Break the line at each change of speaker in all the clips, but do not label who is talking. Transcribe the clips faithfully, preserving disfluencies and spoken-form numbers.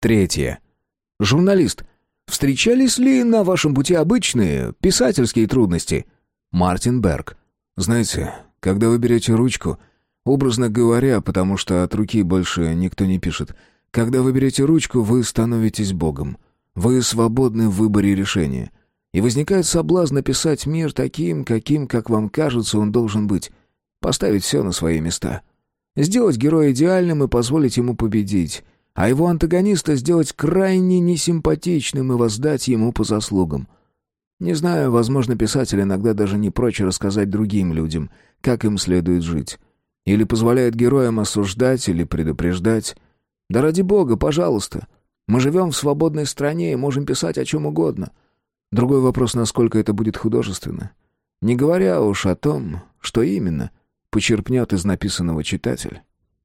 Третье. Журналист. Встречались ли на вашем пути обычные писательские трудности? Мартин Берг. Знаете, когда вы берете ручку, образно говоря, потому что от руки больше никто не пишет, когда вы берете ручку, вы становитесь Богом. Вы свободны в выборе решения. И возникает соблазн написать мир таким, каким, как вам кажется, он должен быть. Поставить все на свои места. Сделать героя идеальным и позволить ему победить. А его антагониста сделать крайне несимпатичным и воздать ему по заслугам. Не знаю, возможно, писатель иногда даже не прочь рассказать другим людям, как им следует жить. Или позволяет героям осуждать или предупреждать. Да ради бога, пожалуйста. Мы живем в свободной стране и можем писать о чем угодно. Другой вопрос, насколько это будет художественно. Не говоря уж о том, что именно почерпнет из написанного читатель.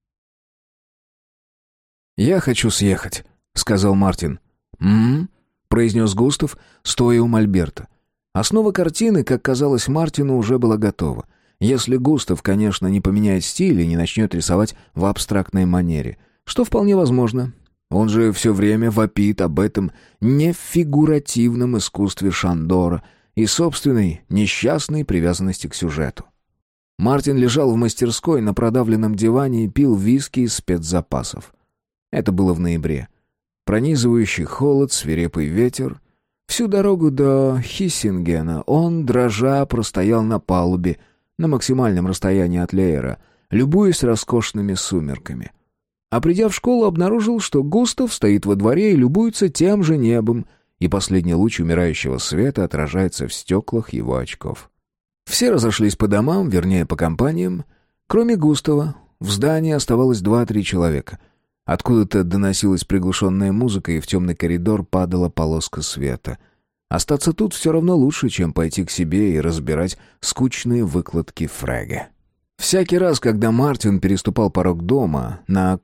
«Я хочу съехать», — сказал Мартин. «М-м-м», произнес Густав, стоя у мольберта. Основа картины, как казалось Мартину, уже была готова. Если Густав, конечно, не поменяет стиль и не начнет рисовать в абстрактной манере, что вполне возможно. Он же все время вопит об этом нефигуративном искусстве Шандора и собственной несчастной привязанности к сюжету. Мартин лежал в мастерской на продавленном диване и пил виски из спецзапасов. Это было в ноябре. Пронизывающий холод, свирепый ветер. Всю дорогу до Хиссингена он, дрожа, простоял на палубе, на максимальном расстоянии от Леера, любуясь роскошными сумерками. А придя в школу, обнаружил, что Густав стоит во дворе и любуется тем же небом, и последний луч умирающего света отражается в стеклах его очков. Все разошлись по домам, вернее, по компаниям. Кроме Густава, в здании оставалось два-три человека. Откуда-то доносилась приглушенная музыка, и в темный коридор падала полоска света. Остаться тут все равно лучше, чем пойти к себе и разбирать скучные выкладки Фрега. Всякий раз, когда Мартин переступал порог дома на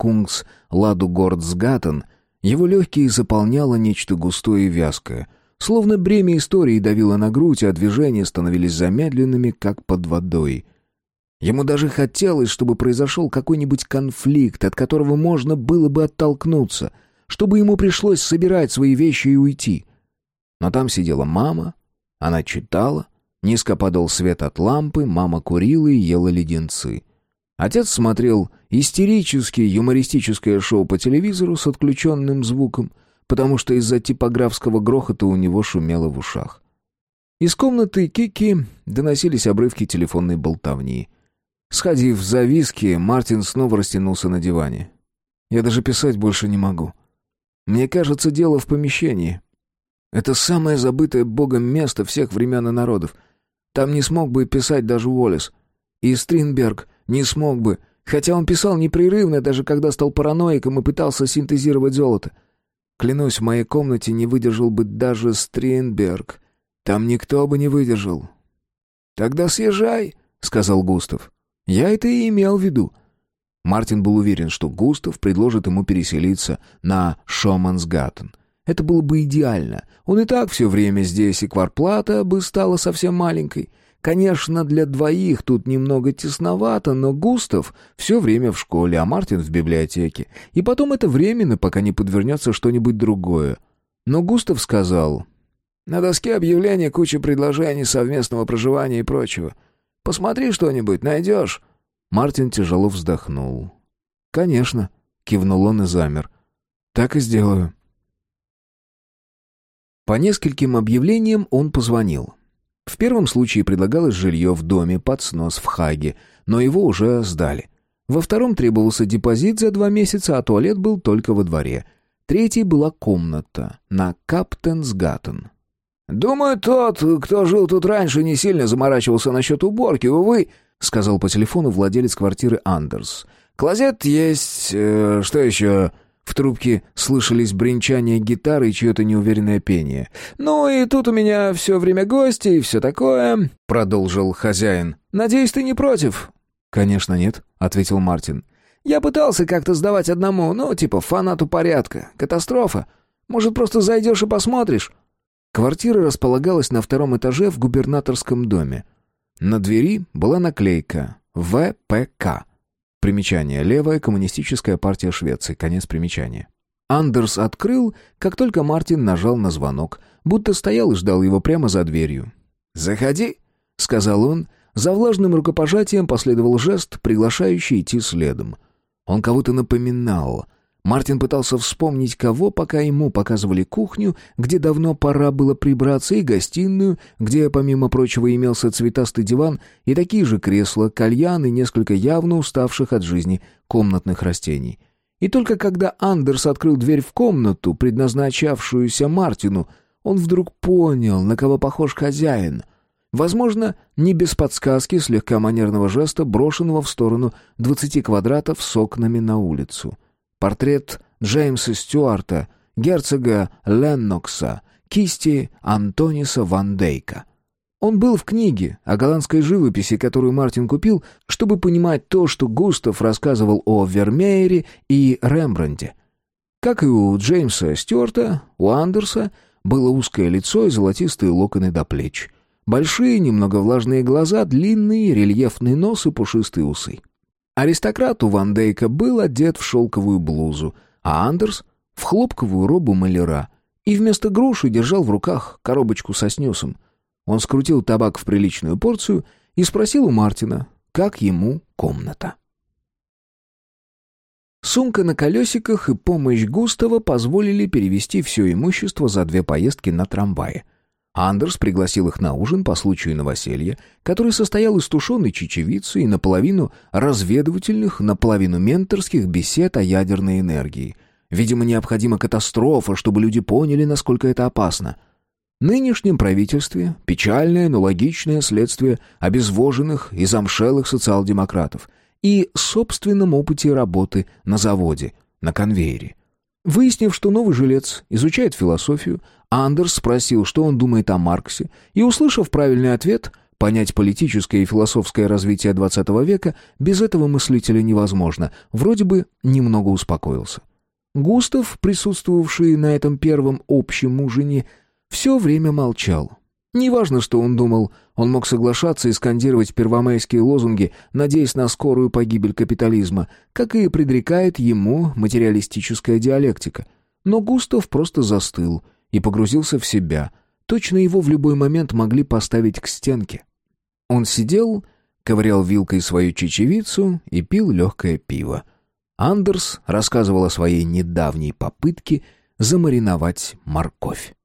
Кунгс-Ладугордсгаттен, его легкие заполняло нечто густое и вязкое, словно бремя истории давило на грудь, а движения становились замедленными, как под водой. Ему даже хотелось, чтобы произошел какой-нибудь конфликт, от которого можно было бы оттолкнуться, чтобы ему пришлось собирать свои вещи и уйти. Но там сидела мама, она читала, низко падал свет от лампы, мама курила и ела леденцы. Отец смотрел истерическое юмористическое шоу по телевизору с отключенным звуком, потому что из-за типографского грохота у него шумело в ушах. Из комнаты Кики доносились обрывки телефонной болтовни. Сходив за виски, Мартин снова растянулся на диване. «Я даже писать больше не могу. Мне кажется, дело в помещении. Это самое забытое Богом место всех времен и народов. Там не смог бы писать даже Уоллес. И Стринберг не смог бы, хотя он писал непрерывно, даже когда стал параноиком и пытался синтезировать золото. Клянусь, в моей комнате не выдержал бы даже Стринберг. Там никто бы не выдержал». «Тогда съезжай», — сказал Густав. «Я это и имел в виду». Мартин был уверен, что Густав предложит ему переселиться на Шомансгаттен. Это было бы идеально. Он и так все время здесь, и квартплата бы стала совсем маленькой. Конечно, для двоих тут немного тесновато, но Густав все время в школе, а Мартин в библиотеке. И потом это временно, пока не подвернется что-нибудь другое. Но Густав сказал: «На доске объявления куча предложений совместного проживания и прочего. Посмотри что-нибудь, найдешь». Мартин тяжело вздохнул. «Конечно», — кивнул он и замер. «Так и сделаю». По нескольким объявлениям он позвонил. В первом случае предлагалось жилье в доме под снос в Хаге, но его уже сдали. Во втором требовался депозит за два месяца, а туалет был только во дворе. Третьей была комната на Каптенсгаттен. «Думаю, тот, кто жил тут раньше, не сильно заморачивался насчет уборки, увы», — сказал по телефону владелец квартиры Андерс. «Клозет есть... Э, что еще?» В трубке слышались бренчание гитары и чье-то неуверенное пение. «Ну и тут у меня все время гости и все такое», — продолжил хозяин. «Надеюсь, ты не против?» «Конечно нет», — ответил Мартин. «Я пытался как-то сдавать одному, ну, типа фанату порядка. Катастрофа. Может, просто зайдешь и посмотришь?» Квартира располагалась на втором этаже в губернаторском доме. На двери была наклейка «ВПК». Примечание. Левая коммунистическая партия Швеции. Конец примечания. Андерс открыл, как только Мартин нажал на звонок, будто стоял и ждал его прямо за дверью. «Заходи», — сказал он. За влажным рукопожатием последовал жест, приглашающий идти следом. Он кого-то напоминал. Мартин пытался вспомнить, кого, пока ему показывали кухню, где давно пора было прибраться, и гостиную, где, помимо прочего, имелся цветастый диван и такие же кресла, кальян и несколько явно уставших от жизни комнатных растений. И только когда Андерс открыл дверь в комнату, предназначавшуюся Мартину, он вдруг понял, на кого похож хозяин. Возможно, не без подсказки слегка манерного жеста, брошенного в сторону двадцати квадратов с окнами на улицу. Портрет Джеймса Стюарта, герцога Леннокса, кисти Антониса ван Дейка. Он был в книге о голландской живописи, которую Мартин купил, чтобы понимать то, что Густав рассказывал о Вермеере и Рембрандте. Как и у Джеймса Стюарта, у Андерса было узкое лицо и золотистые локоны до плеч. Большие, немного влажные глаза, длинный рельефный нос и пушистые усы. Аристократ у Ван Дейка был одет в шелковую блузу, а Андерс — в хлопковую робу маляра, и вместо груши держал в руках коробочку со снюсом. Он скрутил табак в приличную порцию и спросил у Мартина, как ему комната. Сумка на колесиках и помощь Густава позволили перевести все имущество за две поездки на трамвае. Андерс пригласил их на ужин по случаю новоселья, который состоял из тушеной чечевицы и наполовину разведывательных, наполовину менторских бесед о ядерной энергии. Видимо, необходима катастрофа, чтобы люди поняли, насколько это опасно. В нынешнем правительстве печальное, но логичное следствие обезвоженных и замшелых социал-демократов и собственном опыте работы на заводе, на конвейере. Выяснив, что новый жилец изучает философию, Андерс спросил, что он думает о Марксе, и, услышав правильный ответ, понять политическое и философское развитие двадцатого века без этого мыслителя невозможно, вроде бы немного успокоился. Густав, присутствовавший на этом первом общем ужине, все время молчал. Неважно, что он думал, он мог соглашаться и скандировать первомайские лозунги, надеясь на скорую погибель капитализма, как и предрекает ему материалистическая диалектика. Но Густав просто застыл и погрузился в себя. Точно его в любой момент могли поставить к стенке. Он сидел, ковырял вилкой свою чечевицу и пил легкое пиво. Андерс рассказывал о своей недавней попытке замариновать морковь.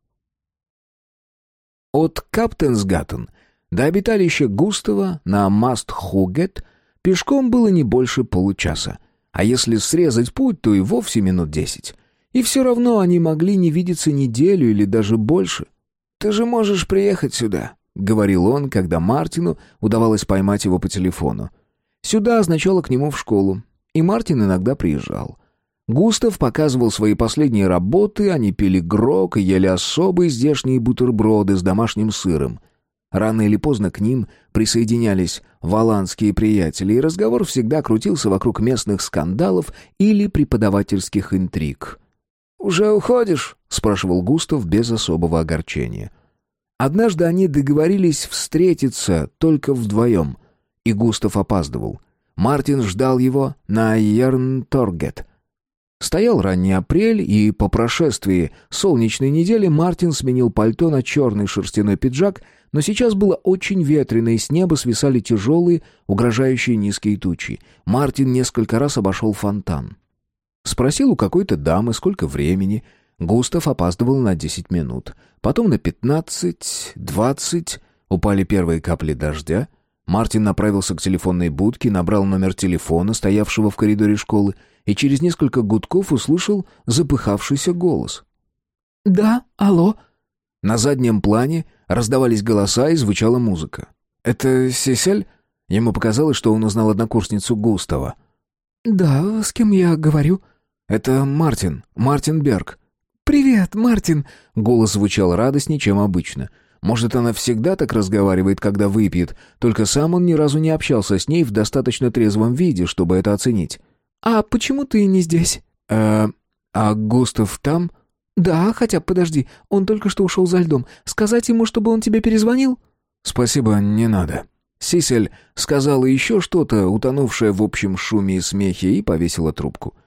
От Каптенсгаттен до обиталища Густава на Мастхугет пешком было не больше получаса, а если срезать путь, то и вовсе минут десять. И все равно они могли не видеться неделю или даже больше. «Ты же можешь приехать сюда», — говорил он, когда Мартину удавалось поймать его по телефону. «Сюда» означало к нему в школу, и Мартин иногда приезжал. Густав показывал свои последние работы, они пили грог и ели особые здешние бутерброды с домашним сыром. Рано или поздно к ним присоединялись валландские приятели, и разговор всегда крутился вокруг местных скандалов или преподавательских интриг. «Уже уходишь?» — спрашивал Густав без особого огорчения. Однажды они договорились встретиться только вдвоем, и Густав опаздывал. Мартин ждал его на Йернторгет. Стоял ранний апрель, и по прошествии солнечной недели Мартин сменил пальто на черный шерстяной пиджак, но сейчас было очень ветрено, и с неба свисали тяжелые, угрожающие низкие тучи. Мартин несколько раз обошел фонтан. Спросил у какой-то дамы, сколько времени. Густав опаздывал на десять минут. Потом на пятнадцать, двадцать упали первые капли дождя. Мартин направился к телефонной будке, набрал номер телефона, стоявшего в коридоре школы, и через несколько гудков услышал запыхавшийся голос. «Да, алло». На заднем плане раздавались голоса и звучала музыка. «Это Сисель?» Ему показалось, что он узнал однокурсницу Густава. «Да, с кем я говорю?» «Это Мартин, Мартин Берг». «Привет, Мартин!» Голос звучал радостнее, чем обычно. Может, она всегда так разговаривает, когда выпьет, только сам он ни разу не общался с ней в достаточно трезвом виде, чтобы это оценить. «А почему ты не здесь?» «Э, а Густав там?» «Да, хотя подожди, он только что ушел за льдом. Сказать ему, чтобы он тебе перезвонил?» «Спасибо, не надо». Сисель сказала еще что-то, утонувшее в общем шуме и смехе, и повесила трубку.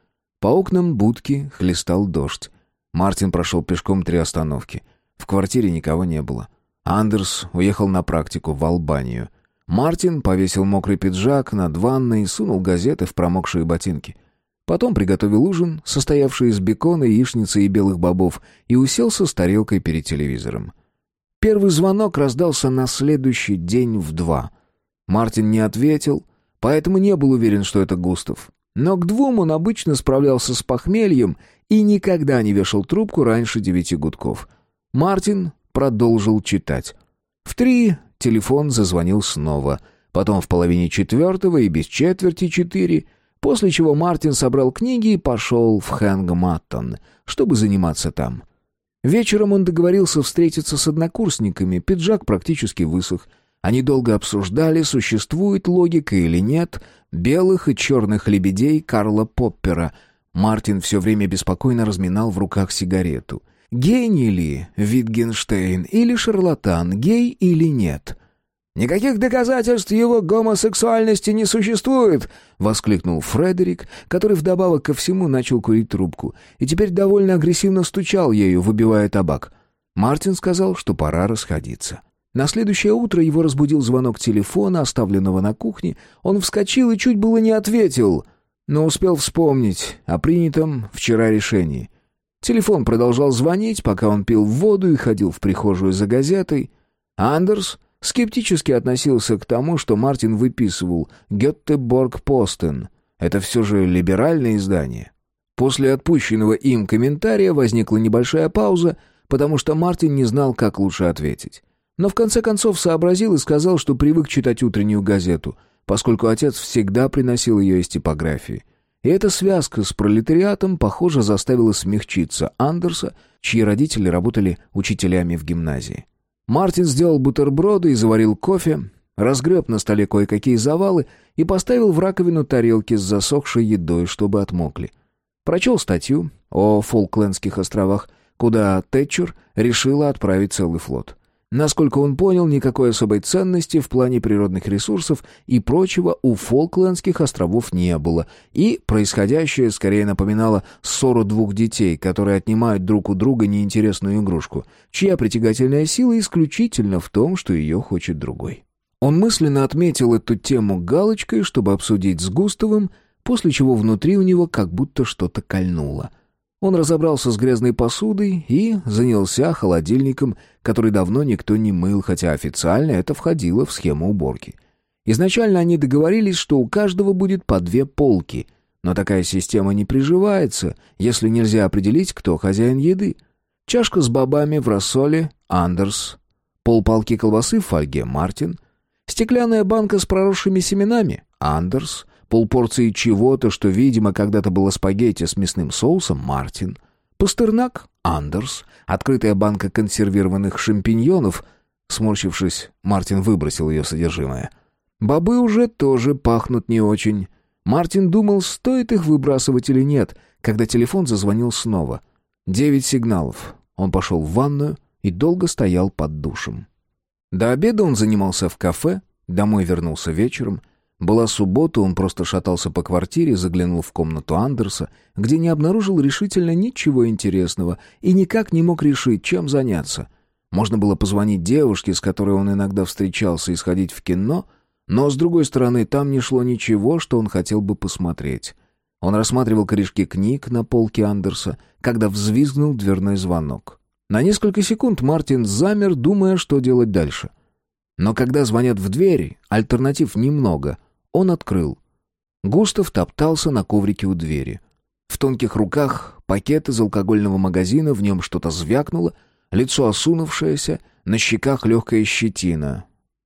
По окнам будки хлестал дождь. Мартин прошел пешком три остановки. В квартире никого не было. Андерс уехал на практику в Албанию. Мартин повесил мокрый пиджак над ванной и сунул газеты в промокшие ботинки. Потом приготовил ужин, состоявший из бекона, яичницы и белых бобов, и уселся с тарелкой перед телевизором. Первый звонок раздался на следующий день в два. Мартин не ответил, поэтому не был уверен, что это Густав. Но к двум он обычно справлялся с похмельем и никогда не вешал трубку раньше девяти гудков. Мартин продолжил читать. В три телефон зазвонил снова, потом в половине четвертого и без четверти четыре, после чего Мартин собрал книги и пошел в Хэнгматтон, чтобы заниматься там. Вечером он договорился встретиться с однокурсниками, пиджак практически высох. Они долго обсуждали, существует логика или нет, белых и черных лебедей Карла Поппера. Мартин все время беспокойно разминал в руках сигарету. Гений ли Витгенштейн или шарлатан, гей или нет? «Никаких доказательств его гомосексуальности не существует!» — воскликнул Фредерик, который вдобавок ко всему начал курить трубку и теперь довольно агрессивно стучал ею, выбивая табак. Мартин сказал, что пора расходиться. На следующее утро его разбудил звонок телефона, оставленного на кухне. Он вскочил и чуть было не ответил, но успел вспомнить о принятом вчера решении. Телефон продолжал звонить, пока он пил воду и ходил в прихожую за газетой. Андерс скептически относился к тому, что Мартин выписывал «Гетеборг-Постен». Это все же либеральное издание. После отпущенного им комментария возникла небольшая пауза, потому что Мартин не знал, как лучше ответить. Но в конце концов сообразил и сказал, что привык читать утреннюю газету, поскольку отец всегда приносил ее из типографии. И эта связка с пролетариатом, похоже, заставила смягчиться Андерса, чьи родители работали учителями в гимназии. Мартин сделал бутерброды и заварил кофе, разгреб на столе кое-какие завалы и поставил в раковину тарелки с засохшей едой, чтобы отмокли. Прочел статью о Фолклендских островах, куда Тэтчер решила отправить целый флот. Насколько он понял, никакой особой ценности в плане природных ресурсов и прочего у Фолклендских островов не было, и происходящее скорее напоминало ссору двух детей, которые отнимают друг у друга неинтересную игрушку, чья притягательная сила исключительно в том, что ее хочет другой. Он мысленно отметил эту тему галочкой, чтобы обсудить с Густавом, после чего внутри у него как будто что-то кольнуло. Он разобрался с грязной посудой и занялся холодильником, который давно никто не мыл, хотя официально это входило в схему уборки. Изначально они договорились, что у каждого будет по две полки, но такая система не приживается, если нельзя определить, кто хозяин еды. Чашка с бобами в рассоле — Андерс, полпалки колбасы в фольге — Мартин, стеклянная банка с проросшими семенами — Андерс, полпорции чего-то, что, видимо, когда-то было спагетти с мясным соусом — Мартин, пастернак — Андерс, открытая банка консервированных шампиньонов. Сморщившись, Мартин выбросил ее содержимое. Бобы уже тоже пахнут не очень. Мартин думал, стоит их выбрасывать или нет, когда телефон зазвонил снова. Девять сигналов. Он пошел в ванную и долго стоял под душем. До обеда он занимался в кафе, домой вернулся вечером. Была суббота, он просто шатался по квартире, заглянул в комнату Андерса, где не обнаружил решительно ничего интересного и никак не мог решить, чем заняться. Можно было позвонить девушке, с которой он иногда встречался, и сходить в кино, но, с другой стороны, там не шло ничего, что он хотел бы посмотреть. Он рассматривал корешки книг на полке Андерса, когда взвизгнул дверной звонок. На несколько секунд Мартин замер, думая, что делать дальше. Но когда звонят в дверь, альтернатив немного. Он открыл. Густав топтался на коврике у двери. В тонких руках пакет из алкогольного магазина, в нем что-то звякнуло, лицо осунувшееся, на щеках легкая щетина.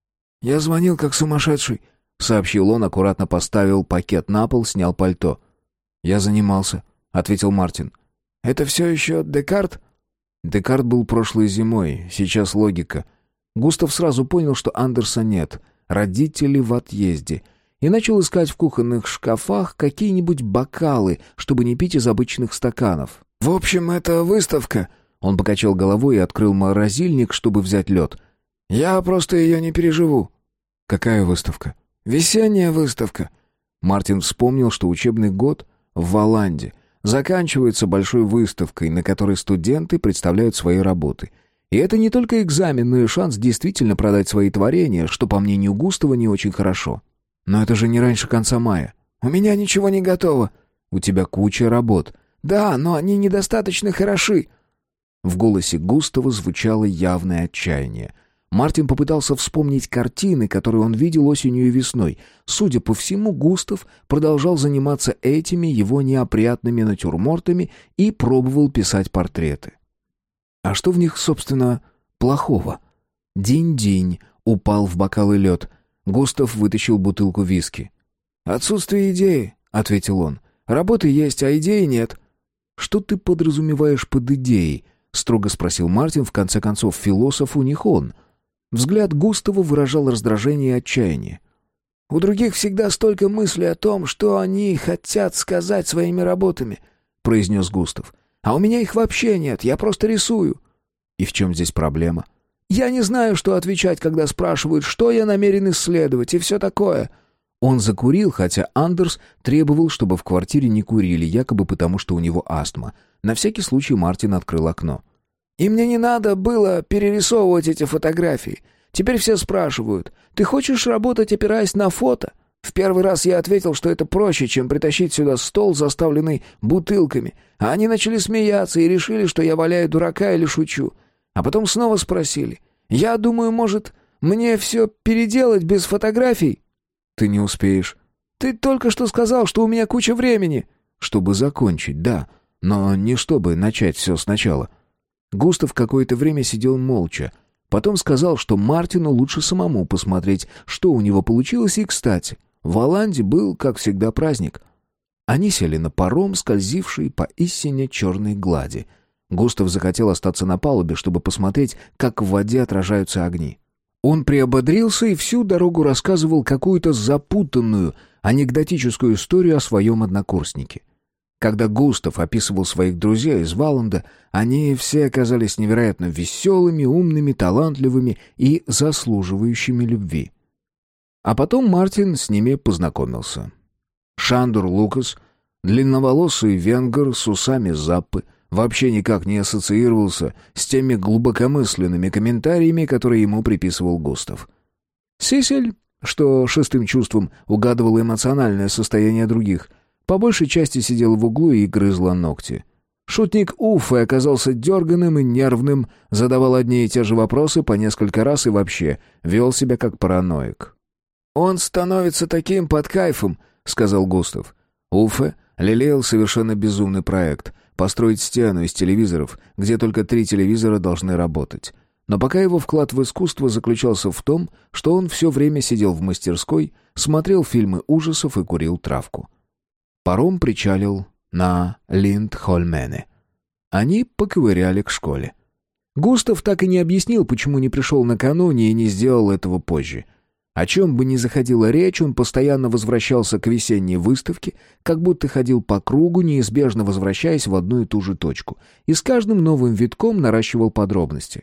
«Я звонил как сумасшедший», — сообщил он, аккуратно поставил пакет на пол, снял пальто. «Я занимался», — ответил Мартин. «Это все еще Декарт?» Декарт был прошлой зимой, сейчас логика. Густав сразу понял, что Андерса нет, родители в отъезде, и начал искать в кухонных шкафах какие-нибудь бокалы, чтобы не пить из обычных стаканов. «В общем, это выставка». Он покачал головой и открыл морозильник, чтобы взять лед. «Я просто ее не переживу». «Какая выставка?» «Весенняя выставка». Мартин вспомнил, что учебный год в Валанде заканчивается большой выставкой, на которой студенты представляют свои работы. И это не только экзамен, но и шанс действительно продать свои творения, что, по мнению Густава, не очень хорошо. Но это же не раньше конца мая. «У меня ничего не готово». «У тебя куча работ». «Да, но они недостаточно хороши». В голосе Густава звучало явное отчаяние. Мартин попытался вспомнить картины, которые он видел осенью и весной. Судя по всему, Густав продолжал заниматься этими его неопрятными натюрмортами и пробовал писать портреты. А что в них, собственно, плохого? Динь-динь, упал в бокалы лед. Густав вытащил бутылку виски. «Отсутствие идеи», — ответил он. «Работы есть, а идеи нет». «Что ты подразумеваешь под идеей?» — строго спросил Мартин. В конце концов, философ у них он. Взгляд Густава выражал раздражение и отчаяние. «У других всегда столько мыслей о том, что они хотят сказать своими работами», — произнес Густав. «А у меня их вообще нет, я просто рисую». «И в чем здесь проблема?» «Я не знаю, что отвечать, когда спрашивают, что я намерен исследовать, и все такое». Он закурил, хотя Андерс требовал, чтобы в квартире не курили, якобы потому, что у него астма. На всякий случай Мартин открыл окно. «И мне не надо было перерисовывать эти фотографии. Теперь все спрашивают, ты хочешь работать, опираясь на фото?» В первый раз я ответил, что это проще, чем притащить сюда стол, заставленный бутылками. А они начали смеяться и решили, что я валяю дурака или шучу. А потом снова спросили. «Я думаю, может, мне все переделать без фотографий?» «Ты не успеешь». «Ты только что сказал, что у меня куча времени». «Чтобы закончить, да, но не чтобы начать все сначала». Густав какое-то время сидел молча. Потом сказал, что Мартину лучше самому посмотреть, что у него получилось, и, кстати, в Оланде был, как всегда, праздник. Они сели на паром, скользивший по истине черной глади. Густав захотел остаться на палубе, чтобы посмотреть, как в воде отражаются огни. Он приободрился и всю дорогу рассказывал какую-то запутанную, анекдотическую историю о своем однокурснике. Когда Густав описывал своих друзей из Валланда, они все оказались невероятно веселыми, умными, талантливыми и заслуживающими любви. А потом Мартин с ними познакомился. Шандор Лукас, длинноволосый венгер с усами Заппы, вообще никак не ассоциировался с теми глубокомысленными комментариями, которые ему приписывал Густав. Сисель, что шестым чувством угадывала эмоциональное состояние других, по большей части сидела в углу и грызла ногти. Шутник Уффе оказался дерганым и нервным, задавал одни и те же вопросы по несколько раз и вообще вел себя как параноик. «Он становится таким под кайфом», — сказал Густав. Уффе лелеял совершенно безумный проект — построить стену из телевизоров, где только три телевизора должны работать. Но пока его вклад в искусство заключался в том, что он все время сидел в мастерской, смотрел фильмы ужасов и курил травку. Паром причалил на Линдхольмене. Они поковыряли к школе. Густав так и не объяснил, почему не пришел накануне и не сделал этого позже. О чем бы ни заходила речь, он постоянно возвращался к весенней выставке, как будто ходил по кругу, неизбежно возвращаясь в одну и ту же точку, и с каждым новым витком наращивал подробности.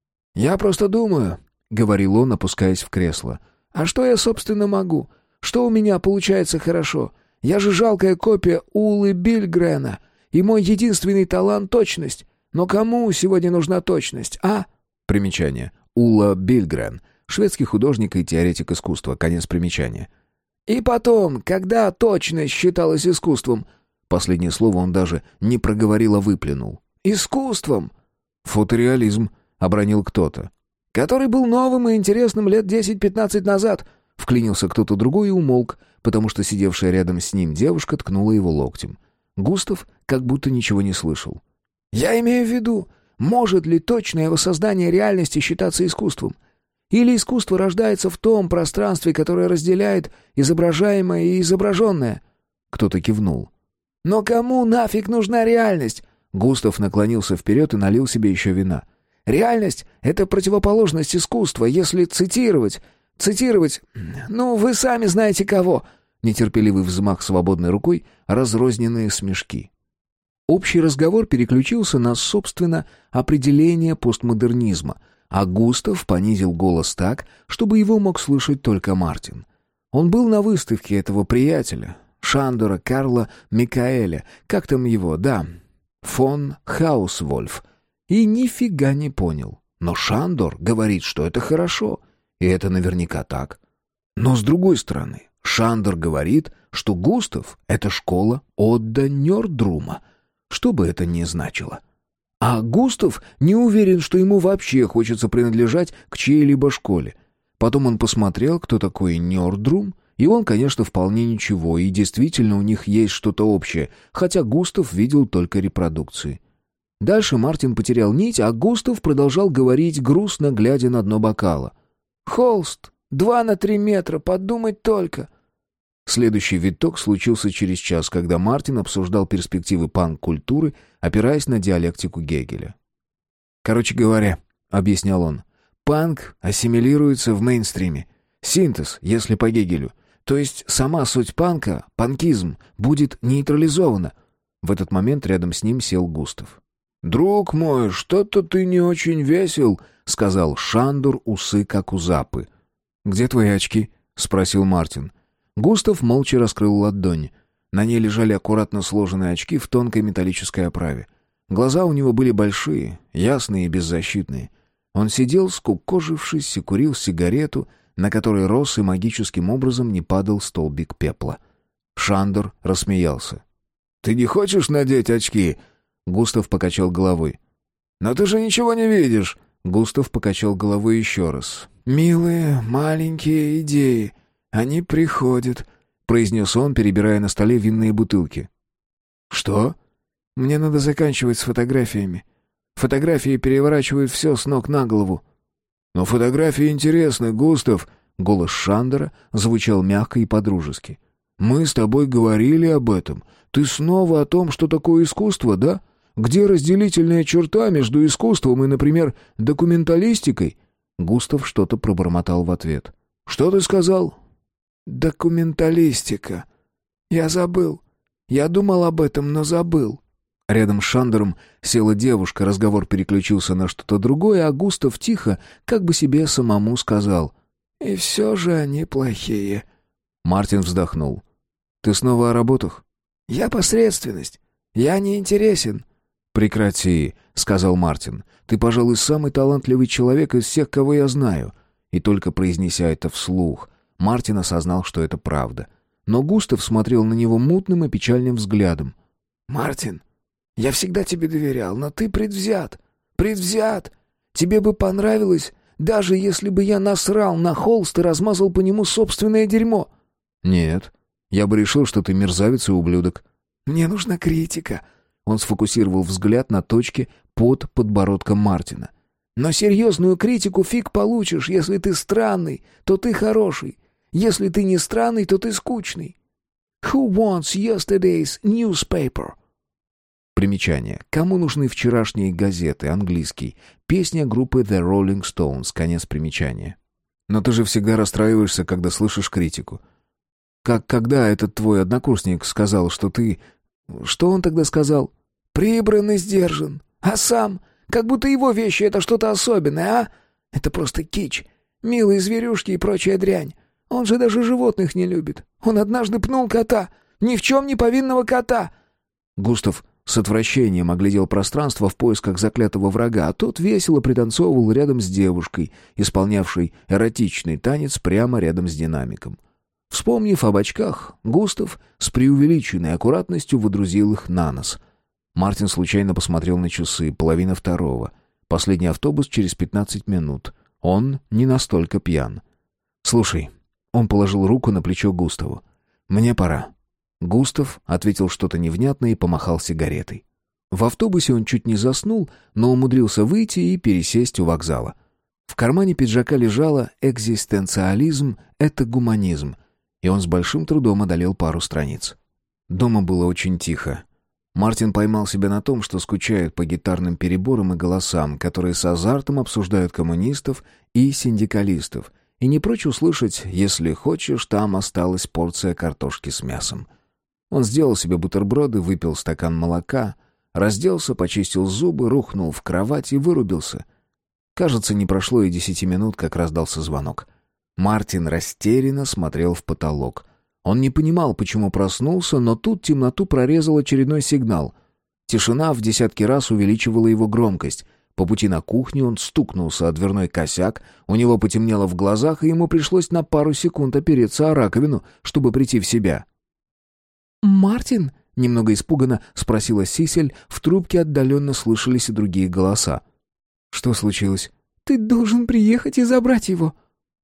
«Я просто думаю», — говорил он, опускаясь в кресло, — «а что я, собственно, могу? Что у меня получается хорошо? Я же жалкая копия Улы Бильгрена, и мой единственный талант — точность. Но кому сегодня нужна точность, а?» Примечание. Ула Бильгрен. Шведский художник и теоретик искусства. Конец примечания. «И потом, когда точность считалась искусством?» Последнее слово он даже не проговорил, а выплюнул. «Искусством!» «Фотореализм», — обронил кто-то. «Который был новым и интересным лет десять-пятнадцать назад», — вклинился кто-то другой и умолк, потому что сидевшая рядом с ним девушка ткнула его локтем. Густав как будто ничего не слышал. «Я имею в виду, может ли точное воссоздание реальности считаться искусством? Или искусство рождается в том пространстве, которое разделяет изображаемое и изображенное?» Кто-то кивнул. «Но кому нафиг нужна реальность?» Густав наклонился вперед и налил себе еще вина. «Реальность — это противоположность искусства, если цитировать... Цитировать... Ну, вы сами знаете кого!» Нетерпеливый взмах свободной рукой, разрозненные смешки. Общий разговор переключился на, собственно, определение постмодернизма, а Густав понизил голос так, чтобы его мог слышать только Мартин. Он был на выставке этого приятеля, Шандора Карла Микаэля, как там его, да, фон Хаусвольф. И нифига не понял. Но Шандор говорит, что это хорошо, и это наверняка так. Но с другой стороны, Шандор говорит, что Густав — это школа Отда Нёрдрума, что бы это ни значило. А Густав не уверен, что ему вообще хочется принадлежать к чьей-либо школе. Потом он посмотрел, кто такой Нёрдрум, и он, конечно, вполне ничего, и действительно у них есть что-то общее, хотя Густав видел только репродукции. Дальше Мартин потерял нить, а Густав продолжал говорить, грустно глядя на дно бокала. «Холст, два на три метра, подумать только!» Следующий виток случился через час, когда Мартин обсуждал перспективы панк-культуры, опираясь на диалектику Гегеля. «Короче говоря», — объяснял он, — «панк ассимилируется в мейнстриме. Синтез, если по Гегелю. То есть сама суть панка, панкизм, будет нейтрализована». В этот момент рядом с ним сел Густав. «Друг мой, что-то ты не очень весел», — сказал Шандор, усы как у Запы. «Где твои очки?» — спросил Мартин. Густав молча раскрыл ладонь. На ней лежали аккуратно сложенные очки в тонкой металлической оправе. Глаза у него были большие, ясные и беззащитные. Он сидел, скукожившись, и курил сигарету, на которой рос и магическим образом не падал столбик пепла. Шандор рассмеялся. «Ты не хочешь надеть очки?» Густав покачал головой. «Но ты же ничего не видишь!» Густав покачал головой еще раз. «Милые маленькие идеи, они приходят», — произнес он, перебирая на столе винные бутылки. «Что?» «Мне надо заканчивать с фотографиями. Фотографии переворачивают все с ног на голову». «Но фотографии интересны, Густав», — голос Шандора звучал мягко и по-дружески. «Мы с тобой говорили об этом. Ты снова о том, что такое искусство, да? Где разделительная черта между искусством и, например, документалистикой?» Густав что-то пробормотал в ответ. «Что ты сказал?» «Документалистика. Я забыл. Я думал об этом, но забыл». Рядом с Шандором села девушка, разговор переключился на что-то другое, а Густав тихо, как бы себе самому сказал: «И все же они плохие». Мартин вздохнул. «Ты снова о работах?» «Я посредственность. Я не интересен». «Прекрати», — сказал Мартин. «Ты, пожалуй, самый талантливый человек из всех, кого я знаю». И только произнеся это вслух, Мартин осознал, что это правда. Но Густав смотрел на него мутным и печальным взглядом. «Мартин, я всегда тебе доверял, но ты предвзят. Предвзят. Тебе бы понравилось, даже если бы я насрал на холст и размазал по нему собственное дерьмо». «Нет, я бы решил, что ты мерзавец и ублюдок». «Мне нужна критика». Он сфокусировал взгляд на точке под подбородком Мартина. «Но серьезную критику фиг получишь. Если ты странный, то ты хороший. Если ты не странный, то ты скучный. Who wants yesterday's newspaper?» Примечание. Кому нужны вчерашние газеты? Английский. Песня группы The Rolling Stones. Конец примечания. Но ты же всегда расстраиваешься, когда слышишь критику. Как когда этот твой однокурсник сказал, что ты... Что он тогда сказал? «Прибран и сдержан. А сам? Как будто его вещи — это что-то особенное, а? Это просто кич. Милые зверюшки и прочая дрянь. Он же даже животных не любит. Он однажды пнул кота. Ни в чем не повинного кота». Густав с отвращением оглядел пространство в поисках заклятого врага, а тот весело пританцовывал рядом с девушкой, исполнявшей эротичный танец прямо рядом с динамиком. Вспомнив об очках, Густав с преувеличенной аккуратностью водрузил их на нос. Мартин случайно посмотрел на часы, половина второго. Последний автобус через пятнадцать минут. Он не настолько пьян. «Слушай», — он положил руку на плечо Густаву, — «мне пора». Густав ответил что-то невнятное и помахал сигаретой. В автобусе он чуть не заснул, но умудрился выйти и пересесть у вокзала. В кармане пиджака лежало «Экзистенциализм — это гуманизм», и он с большим трудом одолел пару страниц. Дома было очень тихо. Мартин поймал себя на том, что скучает по гитарным переборам и голосам, которые с азартом обсуждают коммунистов и синдикалистов, и не прочь услышать: «Если хочешь, там осталась порция картошки с мясом». Он сделал себе бутерброды, выпил стакан молока, разделся, почистил зубы, рухнул в кровать и вырубился. Кажется, не прошло и десяти минут, как раздался звонок. Мартин растерянно смотрел в потолок. Он не понимал, почему проснулся, но тут темноту прорезал очередной сигнал. Тишина в десятки раз увеличивала его громкость. По пути на кухню он стукнулся о дверной косяк, у него потемнело в глазах, и ему пришлось на пару секунд опереться о раковину, чтобы прийти в себя.
«Мартин?»
— немного испуганно спросила Сисель, в трубке отдаленно слышались и другие голоса. «Что случилось?»
«Ты должен приехать и забрать его».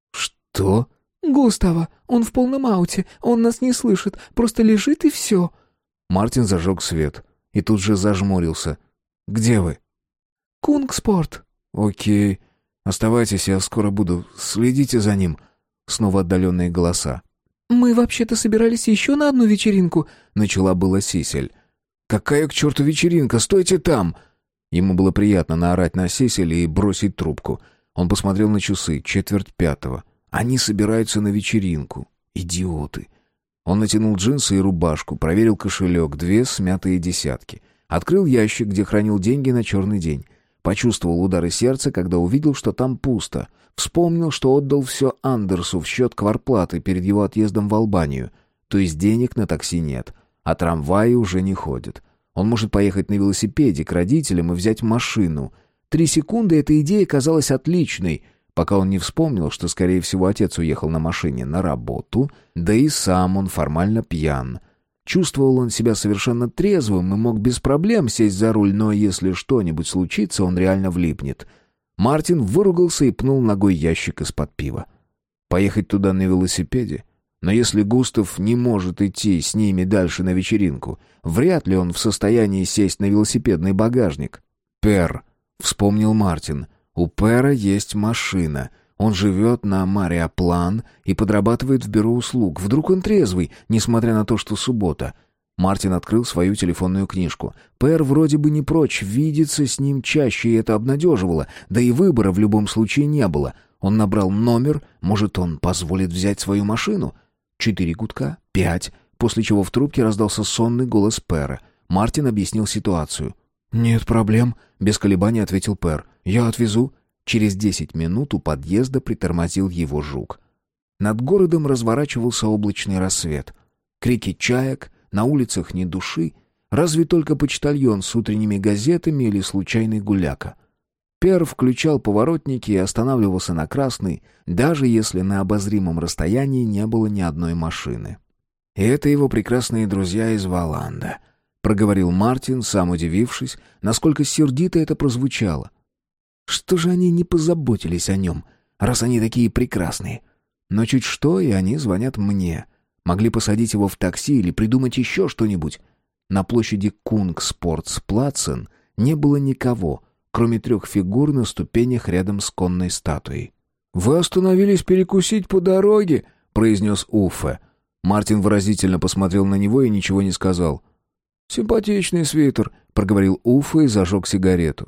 «Что?»
«Густава, он в полном ауте, он нас не слышит, просто лежит и все».
Мартин зажег свет и тут же зажмурился. «Где вы?»
«Кунгспорт».
«Окей. Оставайтесь, я скоро буду. Следите за ним». Снова отдаленные голоса.
«Мы вообще-то собирались еще на одну вечеринку»,
— начала была Сисель. «Какая к черту вечеринка? Стойте там!» Ему было приятно наорать на Сисель и бросить трубку. Он посмотрел на часы, четверть пятого. Они собираются на вечеринку. Идиоты. Он натянул джинсы и рубашку, проверил кошелек, две смятые десятки. Открыл ящик, где хранил деньги на черный день. Почувствовал удары сердца, когда увидел, что там пусто. Вспомнил, что отдал все Андерсу в счет квартплаты перед его отъездом в Албанию. То есть денег на такси нет, а трамваи уже не ходят. Он может поехать на велосипеде к родителям и взять машину. Три секунды эта идея казалась отличной, пока он не вспомнил, что, скорее всего, отец уехал на машине на работу, да и сам он формально пьян. Чувствовал он себя совершенно трезвым и мог без проблем сесть за руль, но если что-нибудь случится, он реально влипнет. Мартин выругался и пнул ногой ящик из-под пива. Поехать туда на велосипеде? Но если Густав не может идти с ними дальше на вечеринку, вряд ли он в состоянии сесть на велосипедный багажник. «Пер», — вспомнил Мартин, — «у Пера есть машина. Он живет на Мариаплан и подрабатывает в бюро услуг. Вдруг он трезвый, несмотря на то, что суббота». Мартин открыл свою телефонную книжку. Пер вроде бы не прочь видеться с ним чаще, и это обнадеживало. Да и выбора в любом случае не было. Он набрал номер, может, он позволит взять свою машину? Четыре гудка, пять, после чего в трубке раздался сонный голос Пера. Мартин объяснил ситуацию. «Нет проблем», — без колебаний ответил Пер. «Я отвезу». Через десять минут у подъезда притормозил его жук. Над городом разворачивался облачный рассвет. Крики чаек, на улицах ни души, разве только почтальон с утренними газетами или случайный гуляка. Пер включал поворотники и останавливался на красный, даже если на обозримом расстоянии не было ни одной машины. «И это его прекрасные друзья из Валанда», — проговорил Мартин, сам удивившись, насколько сердито это прозвучало. «Что же они не позаботились о нем, раз они такие прекрасные? Но чуть что, и они звонят мне. Могли посадить его в такси или придумать еще что-нибудь». На площади Кунгспортсплацен не было никого, кроме трех фигур на ступенях рядом с конной статуей. «Вы остановились перекусить по дороге», — произнес Уффе. Мартин выразительно посмотрел на него и ничего не сказал. «Симпатичный свитер», — проговорил Уффе и зажег сигарету.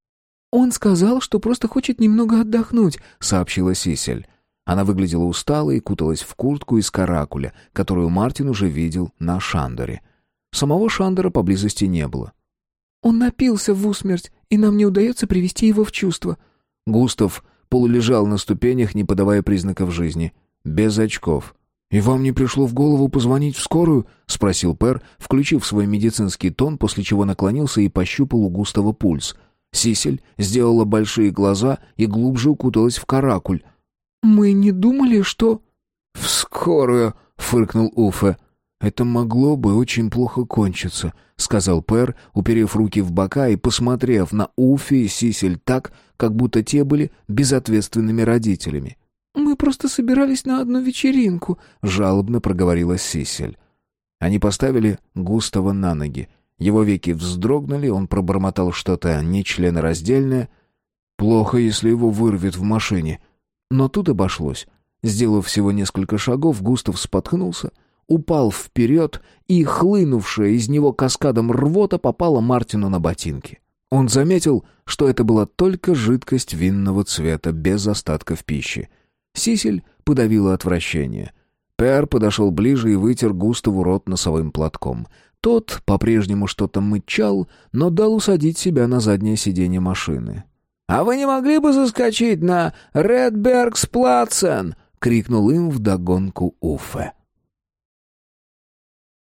«Он сказал, что просто хочет немного отдохнуть»,
— сообщила Сисель. Она выглядела усталой и куталась в куртку из каракуля, которую Мартин уже видел на Шандоре. Самого Шандора поблизости не было.
«Он напился в усмерть, и нам не удается привести его в чувство».
Густав полулежал на ступенях, не подавая признаков жизни, без очков. «И вам не пришло в голову позвонить в скорую?» — спросил Пер, включив свой медицинский тон, после чего наклонился и пощупал у Густава пульс. Сисель сделала большие глаза и глубже укуталась в каракуль.
«Мы не думали, что...»
«В скорую!» — фыркнул Уффе. «Это могло бы очень плохо кончиться», — сказал Пер, уперев руки в бока и посмотрев на Уффе и Сисель так, как будто те были безответственными родителями.
«Мы просто собирались на одну вечеринку», —
жалобно проговорила Сисель. Они поставили Густава на ноги. Его веки вздрогнули, он пробормотал что-то нечленораздельное. «Плохо, если его вырвет в машине». Но тут обошлось. Сделав всего несколько шагов, Густав споткнулся, упал вперед, и хлынувшая из него каскадом рвота попала Мартину на ботинки. Он заметил, что это была только жидкость винного цвета, без остатков пищи. Сисель подавила отвращение. Пер подошел ближе и вытер Густаву рот носовым платком. Тот по-прежнему что-то мычал, но дал усадить себя на заднее сиденье машины.
«А вы не могли бы заскочить на Редбергсплацен?» — крикнул им вдогонку Уффе.